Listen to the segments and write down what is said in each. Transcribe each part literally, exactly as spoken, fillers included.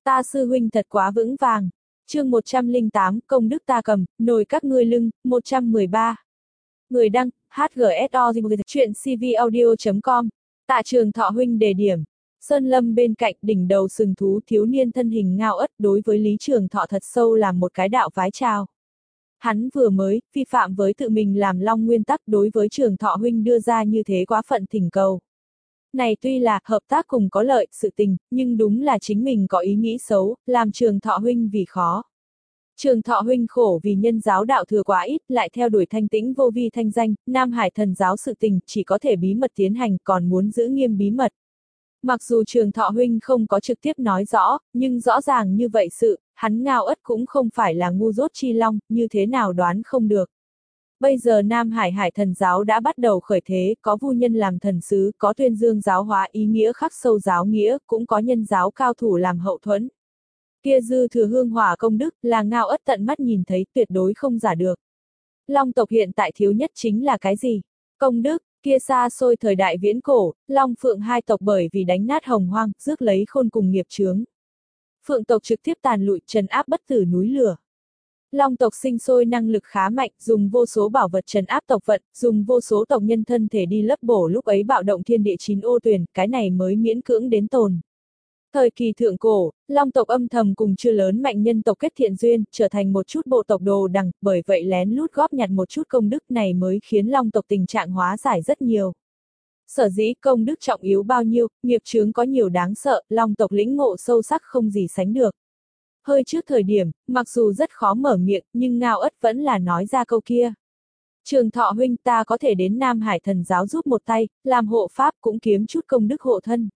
Ta sư huynh thật quá vững vàng. Chương một trăm lẻ tám, công đức ta cầm, nồi các ngươi lưng, một trăm mười ba. Người đăng, hát giê ét o, chuyện c v audio chấm com. Tạ Trường Thọ huynh đề điểm. Sơn lâm bên cạnh đỉnh đầu sừng thú thiếu niên thân hình ngao ất đối với Lý Trường Thọ thật sâu làm một cái đạo vái chào. Hắn vừa mới, vi phạm với tự mình làm long nguyên tắc đối với Trường Thọ huynh đưa ra như thế quá phận thỉnh cầu. Này tuy là hợp tác cùng có lợi, sự tình, nhưng đúng là chính mình có ý nghĩ xấu, làm Trường Thọ huynh vì khó. Trường Thọ huynh khổ vì nhân giáo đạo thừa quá ít, lại theo đuổi thanh tĩnh vô vi thanh danh, Nam Hải thần giáo sự tình, chỉ có thể bí mật tiến hành, còn muốn giữ nghiêm bí mật. Mặc dù Trường Thọ huynh không có trực tiếp nói rõ, nhưng rõ ràng như vậy sự, hắn ngao ất cũng không phải là ngu dốt chi long, như thế nào đoán không được. Bây giờ Nam Hải Hải thần giáo đã bắt đầu khởi thế, có vu nhân làm thần sứ, có tuyên dương giáo hóa ý nghĩa khắc sâu giáo nghĩa, cũng có nhân giáo cao thủ làm hậu thuẫn. Kia dư thừa hương hỏa công đức, là ngao ất tận mắt nhìn thấy, tuyệt đối không giả được. Long tộc hiện tại thiếu nhất chính là cái gì? Công đức, kia xa xôi thời đại viễn cổ, Long Phượng hai tộc bởi vì đánh nát hồng hoang, rước lấy khôn cùng nghiệp chướng. Phượng tộc trực tiếp tàn lụi, trấn áp bất tử núi lửa. Long tộc sinh sôi năng lực khá mạnh, dùng vô số bảo vật trấn áp tộc vận, dùng vô số tộc nhân thân thể đi lấp bổ lúc ấy bạo động thiên địa chín ô tuyền, cái này mới miễn cưỡng đến tồn. Thời kỳ thượng cổ, Long tộc âm thầm cùng chưa lớn mạnh nhân tộc kết thiện duyên, trở thành một chút bộ tộc đồ đằng, bởi vậy lén lút góp nhặt một chút công đức này mới khiến Long tộc tình trạng hóa giải rất nhiều. Sở dĩ công đức trọng yếu bao nhiêu, nghiệp chướng có nhiều đáng sợ, Long tộc lĩnh ngộ sâu sắc không gì sánh được. Hơi trước thời điểm, mặc dù rất khó mở miệng, nhưng ngao ất vẫn là nói ra câu kia. Trường Thọ huynh ta có thể đến Nam Hải thần giáo giúp một tay, làm hộ pháp cũng kiếm chút công đức hộ thân.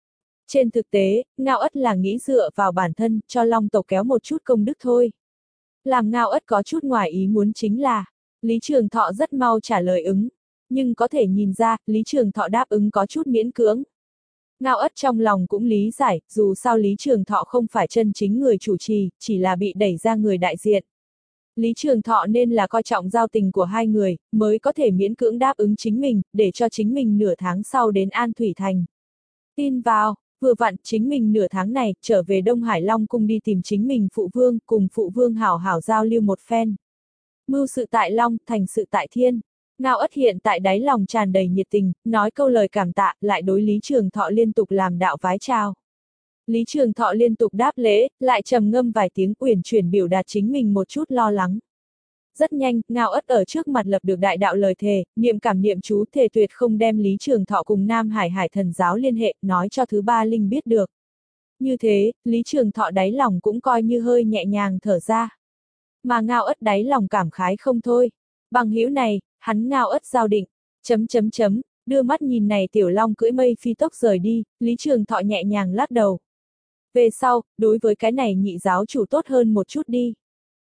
Trên thực tế, ngao ất là nghĩ dựa vào bản thân, cho Long tộc kéo một chút công đức thôi. Làm ngao ất có chút ngoài ý muốn chính là, Lý Trường Thọ rất mau trả lời ứng. Nhưng có thể nhìn ra, Lý Trường Thọ đáp ứng có chút miễn cưỡng. Ngao ất trong lòng cũng lý giải, dù sao Lý Trường Thọ không phải chân chính người chủ trì, chỉ là bị đẩy ra người đại diện. Lý Trường Thọ nên là coi trọng giao tình của hai người, mới có thể miễn cưỡng đáp ứng chính mình, để cho chính mình nửa tháng sau đến An Thủy Thành. Tin vào, vừa vặn chính mình nửa tháng này, trở về Đông Hải Long cung đi tìm chính mình phụ vương, cùng phụ vương hảo hảo giao lưu một phen. Mưu sự tại Long, thành sự tại thiên. Ngao ất hiện tại đáy lòng tràn đầy nhiệt tình, nói câu lời cảm tạ, lại đối Lý Trường Thọ liên tục làm đạo vái chào. Lý Trường Thọ liên tục đáp lễ, lại trầm ngâm vài tiếng uyển chuyển biểu đạt chính mình một chút lo lắng. Rất nhanh, Ngao ất ở trước mặt lập được đại đạo lời thề, niệm cảm niệm chú thề tuyệt không đem Lý Trường Thọ cùng Nam Hải Hải thần giáo liên hệ, nói cho thứ ba linh biết được. Như thế, Lý Trường Thọ đáy lòng cũng coi như hơi nhẹ nhàng thở ra. Mà Ngao ất đáy lòng cảm khái không thôi. Bằng hữu này, hắn ngao ất giao định, chấm chấm chấm, đưa mắt nhìn này tiểu long cưỡi mây phi tốc rời đi, Lý Trường Thọ nhẹ nhàng lắc đầu. Về sau, đối với cái này nhị giáo chủ tốt hơn một chút đi.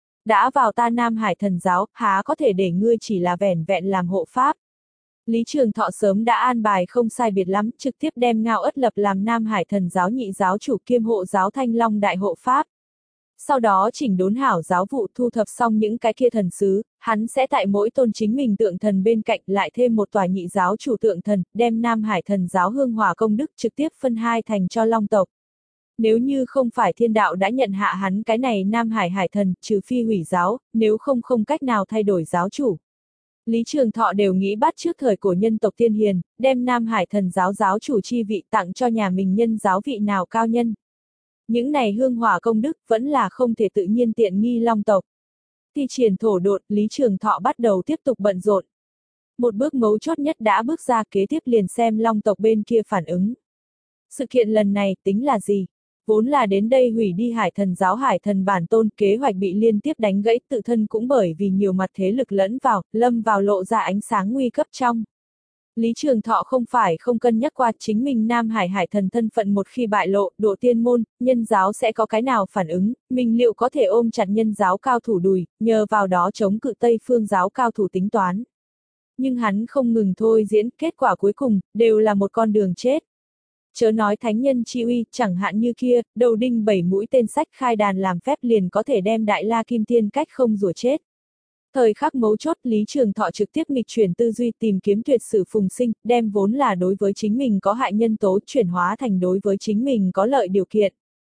Đã vào ta Nam Hải thần giáo, há có thể để ngươi chỉ là vẻn vẹn làm hộ pháp. Lý Trường Thọ sớm đã an bài không sai biệt lắm, trực tiếp đem ngao ất lập làm Nam Hải thần giáo nhị giáo chủ kiêm hộ giáo Thanh Long đại hộ pháp. Sau đó chỉnh đốn hảo giáo vụ thu thập xong những cái kia thần sứ, hắn sẽ tại mỗi tôn chính mình tượng thần bên cạnh lại thêm một tòa nhị giáo chủ tượng thần, đem Nam Hải thần giáo hương hòa công đức trực tiếp phân hai thành cho Long tộc. Nếu như không phải thiên đạo đã nhận hạ hắn cái này Nam Hải hải thần, trừ phi hủy giáo, nếu không không cách nào thay đổi giáo chủ. Lý Trường Thọ đều nghĩ bắt trước thời cổ nhân tộc tiên hiền, đem Nam Hải thần giáo giáo chủ chi vị tặng cho nhà mình nhân giáo vị nào cao nhân. Những này hương hỏa công đức vẫn là không thể tự nhiên tiện nghi Long tộc. Thi triển thổ độn, Lý Trường Thọ bắt đầu tiếp tục bận rộn. Một bước mấu chốt nhất đã bước ra, kế tiếp liền xem Long tộc bên kia phản ứng. Sự kiện lần này tính là gì? Vốn là đến đây hủy đi Hải thần giáo Hải thần bản tôn, kế hoạch bị liên tiếp đánh gãy, tự thân cũng bởi vì nhiều mặt thế lực lẫn vào, lâm vào lộ ra ánh sáng nguy cấp trong. Lý Trường Thọ không phải không cân nhắc qua chính mình Nam Hải Hải thần thân phận một khi bại lộ, độ tiên môn, nhân giáo sẽ có cái nào phản ứng, mình liệu có thể ôm chặt nhân giáo cao thủ đùi, nhờ vào đó chống cự Tây phương giáo cao thủ tính toán. Nhưng hắn không ngừng thôi diễn, kết quả cuối cùng, đều là một con đường chết. Chớ nói thánh nhân chi uy, chẳng hạn như kia, đầu đinh bảy mũi tên sách khai đàn làm phép liền có thể đem Đại La Kim Tiên cách không rủa chết. Thời khắc mấu chốt, Lý Trường Thọ trực tiếp nghịch chuyển tư duy tìm kiếm tuyệt sử phùng sinh, đem vốn là đối với chính mình có hại nhân tố chuyển hóa thành đối với chính mình có lợi điều kiện.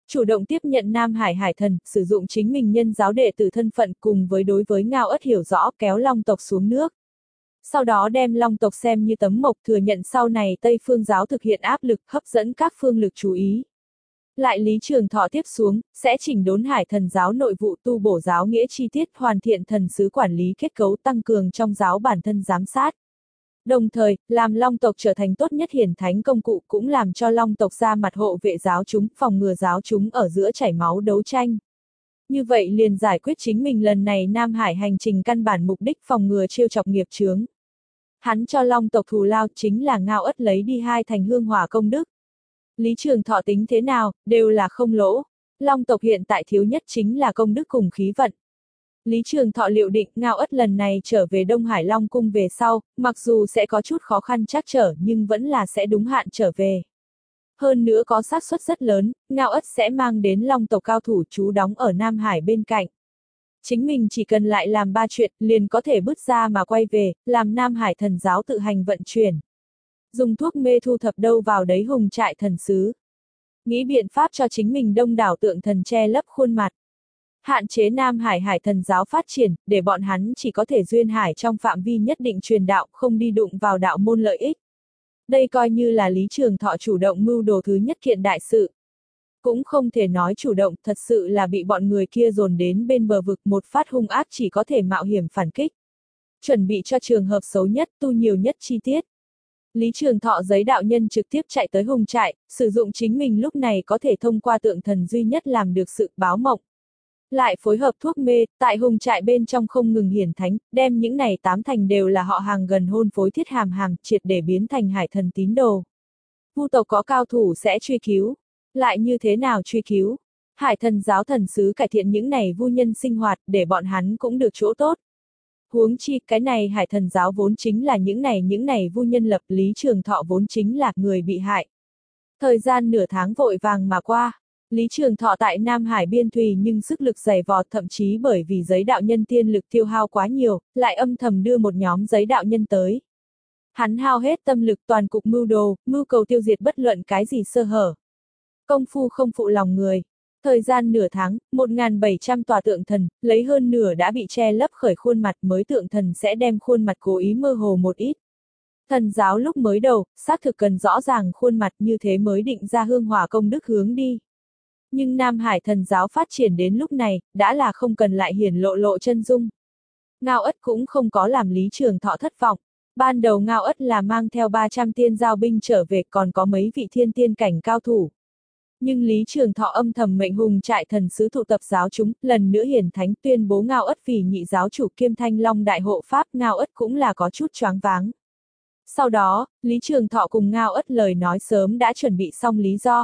chủ động tiếp nhận Nam Hải Hải Thần, sử dụng chính mình nhân giáo đệ tử thân phận cùng với đối với Ngao Ất hiểu rõ kéo Long tộc xuống nước. Sau đó đem Long tộc xem như tấm mộc thừa nhận sau này Tây Phương giáo thực hiện áp lực hấp dẫn các phương lực chú ý. Lại Lý Trường Thọ tiếp xuống, sẽ chỉnh đốn Hải Thần giáo nội vụ tu bổ giáo nghĩa chi tiết hoàn thiện thần sứ quản lý kết cấu tăng cường trong giáo bản thân giám sát. Đồng thời, làm Long tộc trở thành tốt nhất hiển thánh công cụ cũng làm cho Long tộc ra mặt hộ vệ giáo chúng, phòng ngừa giáo chúng ở giữa chảy máu đấu tranh. Như vậy liền giải quyết chính mình lần này Nam Hải hành trình căn bản mục đích phòng ngừa trêu chọc nghiệp chướng. Hắn cho Long tộc thù lao chính là Ngao Ất lấy đi hai thành hương hỏa công đức. Lý Trường Thọ tính thế nào, đều là không lỗ. Long tộc hiện tại thiếu nhất chính là công đức cùng khí vận. Lý Trường Thọ liệu định Ngao Ất lần này trở về Đông Hải Long cung về sau, mặc dù sẽ có chút khó khăn trắc trở nhưng vẫn là sẽ đúng hạn trở về. Hơn nữa có xác suất rất lớn, Ngao Ất sẽ mang đến Long tộc cao thủ trú đóng ở Nam Hải bên cạnh. Chính mình chỉ cần lại làm ba chuyện, liền có thể bứt ra mà quay về, làm Nam Hải thần giáo tự hành vận chuyển. Dùng thuốc mê thu thập đâu vào đấy hùng trại thần sứ. Nghĩ biện pháp cho chính mình đông đảo tượng thần che lấp khuôn mặt. Hạn chế Nam Hải Hải thần giáo phát triển, để bọn hắn chỉ có thể duyên hải trong phạm vi nhất định truyền đạo, không đi đụng vào đạo môn lợi ích. Đây coi như là Lý Trường Thọ chủ động mưu đồ thứ nhất kiện đại sự. Cũng không thể nói chủ động, thật sự là bị bọn người kia dồn đến bên bờ vực một phát hung ác chỉ có thể mạo hiểm phản kích. Chuẩn bị cho trường hợp xấu nhất, tu nhiều nhất chi tiết. Lý Trường Thọ giấy đạo nhân trực tiếp chạy tới hùng trại, sử dụng chính mình lúc này có thể thông qua tượng thần duy nhất làm được sự báo mộng. Lại phối hợp thuốc mê, tại hùng trại bên trong không ngừng hiển thánh, đem những này tám thành đều là họ hàng gần hôn phối thiết hàm hàm, triệt để biến thành hải thần tín đồ. Vu tộc có cao thủ sẽ truy cứu. Lại như thế nào truy cứu? Hải thần giáo thần sứ cải thiện những này vu nhân sinh hoạt, để bọn hắn cũng được chỗ tốt. Huống chi, cái này hải thần giáo vốn chính là những này những này vu nhân lập, Lý Trường Thọ vốn chính là người bị hại. Thời gian nửa tháng vội vàng mà qua. Lý Trường Thọ tại Nam Hải biên thùy nhưng sức lực dày vò, thậm chí bởi vì giấy đạo nhân tiên lực tiêu hao quá nhiều, lại âm thầm đưa một nhóm giấy đạo nhân tới. Hắn hao hết tâm lực toàn cục mưu đồ, mưu cầu tiêu diệt bất luận cái gì sơ hở. Công phu không phụ lòng người. Thời gian nửa tháng, một nghìn bảy trăm tòa tượng thần, lấy hơn nửa đã bị che lấp khởi khuôn mặt, mới tượng thần sẽ đem khuôn mặt cố ý mơ hồ một ít. Thần giáo lúc mới đầu, xác thực cần rõ ràng khuôn mặt như thế mới định ra hương hỏa công đức hướng đi. Nhưng Nam Hải thần giáo phát triển đến lúc này, đã là không cần lại hiển lộ lộ chân dung. Ngao Ất cũng không có làm Lý Trường Thọ thất vọng. Ban đầu Ngao Ất là mang theo ba trăm tiên giao binh trở về, còn có mấy vị thiên tiên cảnh cao thủ. Nhưng Lý Trường Thọ âm thầm mệnh hùng trại thần sứ tụ tập giáo chúng, lần nữa hiển thánh tuyên bố Ngao Ất vì nhị giáo chủ kiêm Thanh Long đại hộ pháp, Ngao Ất cũng là có chút choáng váng. Sau đó, Lý Trường Thọ cùng Ngao Ất lời nói sớm đã chuẩn bị xong lý do.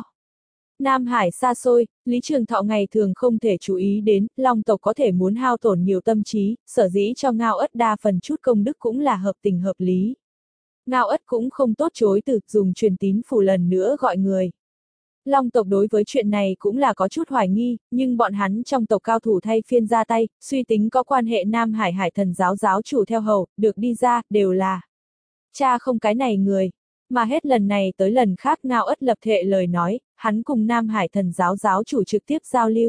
Nam Hải xa xôi, Lý Trường Thọ ngày thường không thể chú ý đến, Long tộc có thể muốn hao tổn nhiều tâm trí, sở dĩ cho Ngao Ất đa phần chút công đức cũng là hợp tình hợp lý. Ngao Ất cũng không tốt chối từ, dùng truyền tín phủ lần nữa gọi người. Long tộc đối với chuyện này cũng là có chút hoài nghi, nhưng bọn hắn trong tộc cao thủ thay phiên ra tay, suy tính có quan hệ Nam Hải Hải thần giáo giáo chủ theo hầu, được đi ra, đều là cha không cái này người. Mà hết lần này tới lần khác Ngao Ất lập thệ lời nói, hắn cùng Nam Hải thần giáo giáo chủ trực tiếp giao lưu.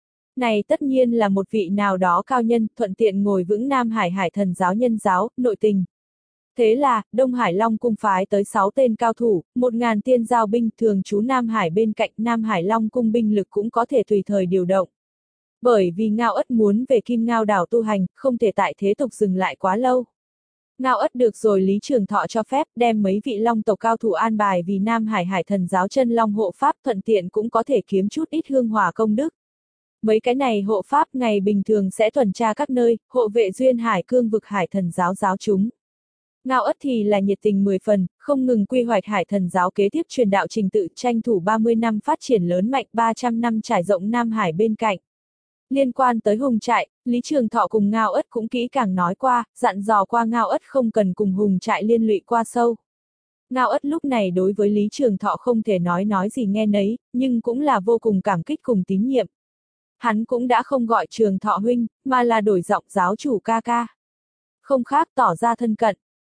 Này tất nhiên là một vị nào đó cao nhân, thuận tiện ngồi vững Nam Hải Hải thần giáo nhân giáo, nội tình. Thế là, Đông Hải Long cung phái tới sáu tên cao thủ, một ngàn tiên giao binh thường trú Nam Hải bên cạnh, Nam Hải Long cung binh lực cũng có thể tùy thời điều động. Bởi vì Ngao Ất muốn về Kim Ngao đảo tu hành, không thể tại thế tục dừng lại quá lâu. Ngao Ất được rồi Lý Trường Thọ cho phép đem mấy vị Long tộc cao thủ an bài vì Nam Hải Hải thần giáo chân Long hộ pháp, thuận tiện cũng có thể kiếm chút ít hương hỏa công đức. Mấy cái này hộ pháp ngày bình thường sẽ tuần tra các nơi, hộ vệ duyên hải cương vực Hải thần giáo giáo chúng. Ngao Ất thì là nhiệt tình mười phần, không ngừng quy hoạch Hải thần giáo kế tiếp truyền đạo trình tự, tranh thủ ba mươi năm phát triển lớn mạnh, ba trăm năm trải rộng Nam Hải bên cạnh. Liên quan tới hùng trại, Lý Trường Thọ cùng Ngao Ất cũng kỹ càng nói qua, dặn dò qua Ngao Ất không cần cùng hùng trại liên lụy qua sâu. Ngao Ất lúc này đối với Lý Trường Thọ không thể nói nói gì nghe nấy, nhưng cũng là vô cùng cảm kích cùng tín nhiệm. Hắn cũng đã không gọi Trường Thọ huynh, mà là đổi giọng giáo chủ ca ca. Không khác tỏ ra thân cận.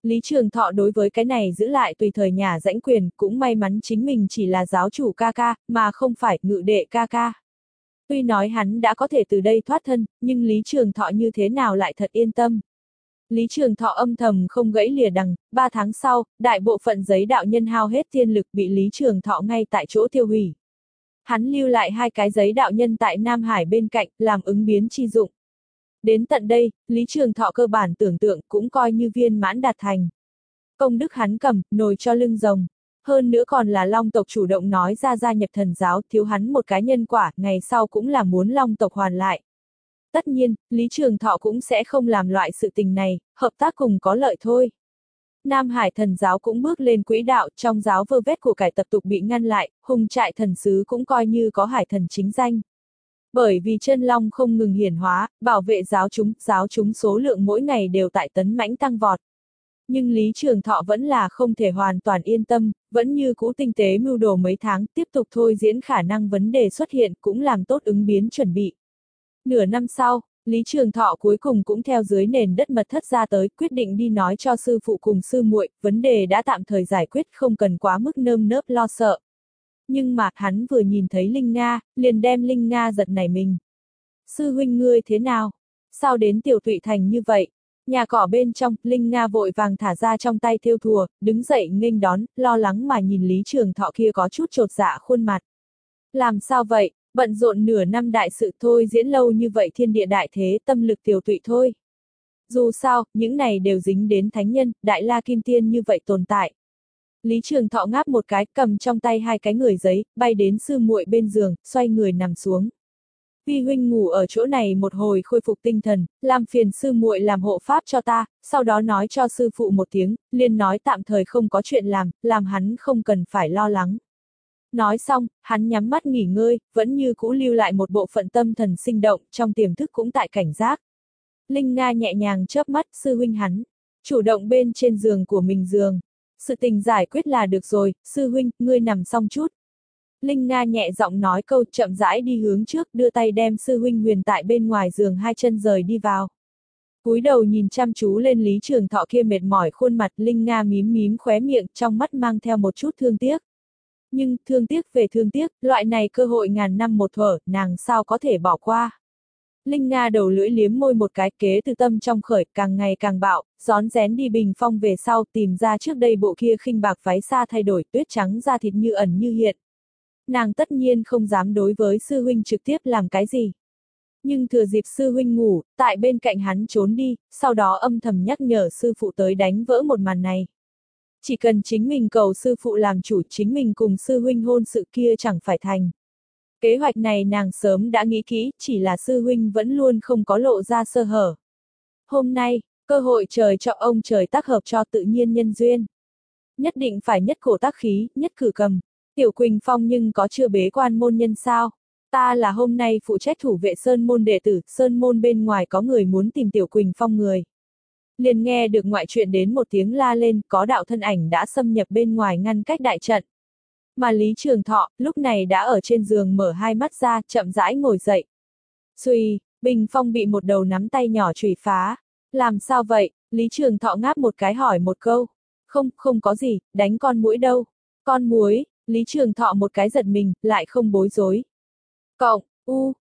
Lý Trường Thọ đối với cái này giữ lại tùy thời nhà rãnh quyền, cũng may mắn chính mình chỉ là giáo chủ ca ca, mà không phải ngự đệ ca ca. Tuy nói hắn đã có thể từ đây thoát thân, nhưng Lý Trường Thọ như thế nào lại thật yên tâm. Lý Trường Thọ âm thầm không gãy lìa đằng, ba tháng sau, đại bộ phận giấy đạo nhân hao hết tiên lực bị Lý Trường Thọ ngay tại chỗ tiêu hủy. Hắn lưu lại hai cái giấy đạo nhân tại Nam Hải bên cạnh, làm ứng biến chi dụng. Đến tận đây, Lý Trường Thọ cơ bản tưởng tượng cũng coi như viên mãn đạt thành. Công đức hắn cầm, nồi cho lưng rồng. Hơn nữa còn là Long tộc chủ động nói ra gia nhập thần giáo, thiếu hắn một cái nhân quả, ngày sau cũng là muốn Long tộc hoàn lại. Tất nhiên, Lý Trường Thọ cũng sẽ không làm loại sự tình này, hợp tác cùng có lợi thôi. Nam Hải thần giáo cũng bước lên quỹ đạo, trong giáo vơ vét của cải tập tục bị ngăn lại, hùng trại thần sứ cũng coi như có hải thần chính danh. Bởi vì chân long không ngừng hiển hóa, bảo vệ giáo chúng, giáo chúng số lượng mỗi ngày đều tại tấn mãnh tăng vọt. Nhưng Lý Trường Thọ vẫn là không thể hoàn toàn yên tâm, vẫn như cũ tinh tế mưu đồ mấy tháng, tiếp tục thôi diễn khả năng vấn đề xuất hiện, cũng làm tốt ứng biến chuẩn bị. Nửa năm sau, Lý Trường Thọ cuối cùng cũng theo dưới nền đất mật thất ra tới, quyết định đi nói cho sư phụ cùng sư muội, vấn đề đã tạm thời giải quyết, không cần quá mức nơm nớp lo sợ. Nhưng mà, hắn vừa nhìn thấy Linh Nga, liền đem Linh Nga giật nảy mình. Sư huynh ngươi thế nào? Sao đến Tiểu Thụy Thành như vậy? Nhà cỏ bên trong, Linh Nga vội vàng thả ra trong tay thêu thùa, đứng dậy nghênh đón, lo lắng mà nhìn Lý Trường Thọ kia có chút chột dạ khuôn mặt. Làm sao vậy? Bận rộn nửa năm đại sự thôi, diễn lâu như vậy thiên địa đại thế, tâm lực Tiểu Thụy thôi. Dù sao, những này đều dính đến thánh nhân, đại la kim tiên như vậy tồn tại. Lý Trường Thọ ngáp một cái, cầm trong tay hai cái người giấy, bay đến sư muội bên giường, xoay người nằm xuống. Vi huynh ngủ ở chỗ này một hồi khôi phục tinh thần, làm phiền sư muội làm hộ pháp cho ta, sau đó nói cho sư phụ một tiếng, liền nói tạm thời không có chuyện làm, làm hắn không cần phải lo lắng. Nói xong, hắn nhắm mắt nghỉ ngơi, vẫn như cũ lưu lại một bộ phận tâm thần sinh động, trong tiềm thức cũng tại cảnh giác. Linh Nga nhẹ nhàng chớp mắt, sư huynh hắn, chủ động bên trên giường của mình giường. Sự tình giải quyết là được rồi, sư huynh, ngươi nằm xong chút. Linh Nga nhẹ giọng nói câu, chậm rãi đi hướng trước, đưa tay đem sư huynh huyền tại bên ngoài giường hai chân rời đi vào. Cúi đầu nhìn chăm chú lên Lý Trường Thọ kia mệt mỏi khuôn mặt, Linh Nga mím mím khóe miệng, trong mắt mang theo một chút thương tiếc. Nhưng, thương tiếc về thương tiếc, loại này cơ hội ngàn năm một thuở, nàng sao có thể bỏ qua. Linh Nga đầu lưỡi liếm môi một cái, kế từ tâm trong khởi, càng ngày càng bạo, rón rén đi bình phong về sau, tìm ra trước đây bộ kia khinh bạc váy xa thay đổi, tuyết trắng da thịt như ẩn như hiện. Nàng tất nhiên không dám đối với sư huynh trực tiếp làm cái gì. Nhưng thừa dịp sư huynh ngủ, tại bên cạnh hắn trốn đi, sau đó âm thầm nhắc nhở sư phụ tới đánh vỡ một màn này. Chỉ cần chính mình cầu sư phụ làm chủ, chính mình cùng sư huynh hôn sự kia chẳng phải thành. Kế hoạch này nàng sớm đã nghĩ kỹ, chỉ là sư huynh vẫn luôn không có lộ ra sơ hở. Hôm nay, cơ hội trời cho ông trời tác hợp cho tự nhiên nhân duyên. Nhất định phải nhất cổ tác khí, nhất cử cầm. Tiểu Quỳnh Phong nhưng có chưa bế quan môn nhân sao? Ta là hôm nay phụ trách thủ vệ Sơn môn đệ tử, Sơn môn bên ngoài có người muốn tìm Tiểu Quỳnh Phong người. Liền nghe được ngoại truyện đến một tiếng la lên, có đạo thân ảnh đã xâm nhập bên ngoài ngăn cách đại trận. Mà Lý Trường Thọ, lúc này đã ở trên giường mở hai mắt ra, chậm rãi ngồi dậy. Xuy, bình phong bị một đầu nắm tay nhỏ chủy phá. Làm sao vậy? Lý Trường Thọ ngáp một cái hỏi một câu. Không, không có gì, đánh con muỗi đâu. Con muỗi, Lý Trường Thọ một cái giật mình, lại không bối rối. Cộng, u,